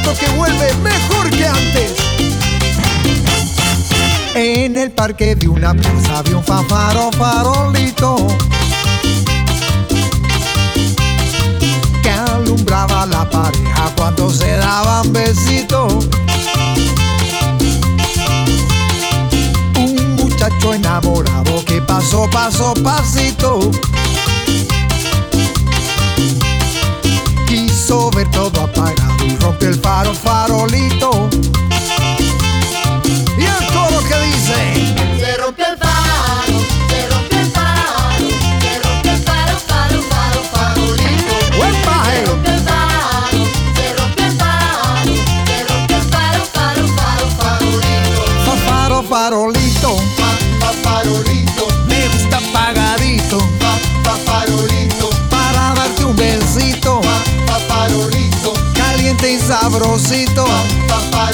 esto que vuelve mejor que antes. En el parque de una plaza había un farolito que alumbraba a la pareja cuando se daban besitos. Un muchacho enamorado que pasó pasito quiso ver todo apagado y rompió el farolito. Y el coro que dice: se rompió el faro, se rompió el faro, se rompió el farolito. ¡Buen paje! Se rompió el faro, se rompió el faro, se rompió el farolito. Farolito, Farolito, me gusta apagadito farolito, para darte un besito farolito, caliente y sabrosito. farolito.